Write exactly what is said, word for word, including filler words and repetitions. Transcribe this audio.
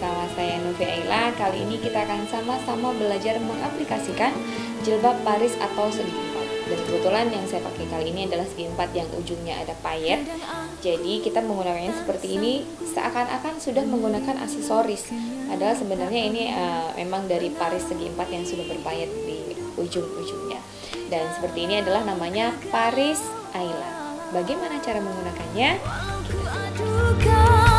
bersama saya Novi Aila. Kali ini kita akan sama-sama belajar mengaplikasikan jilbab Paris atau segi empat. Dan kebetulan yang saya pakai kali ini adalah segi empat yang ujungnya ada payet. Jadi kita menggunakannya seperti ini seakan-akan sudah menggunakan aksesoris. Padahal sebenarnya ini uh, memang dari Paris segi empat yang sudah berpayet di ujung-ujungnya. Dan seperti ini adalah namanya Paris Aila. Bagaimana cara menggunakannya? Kita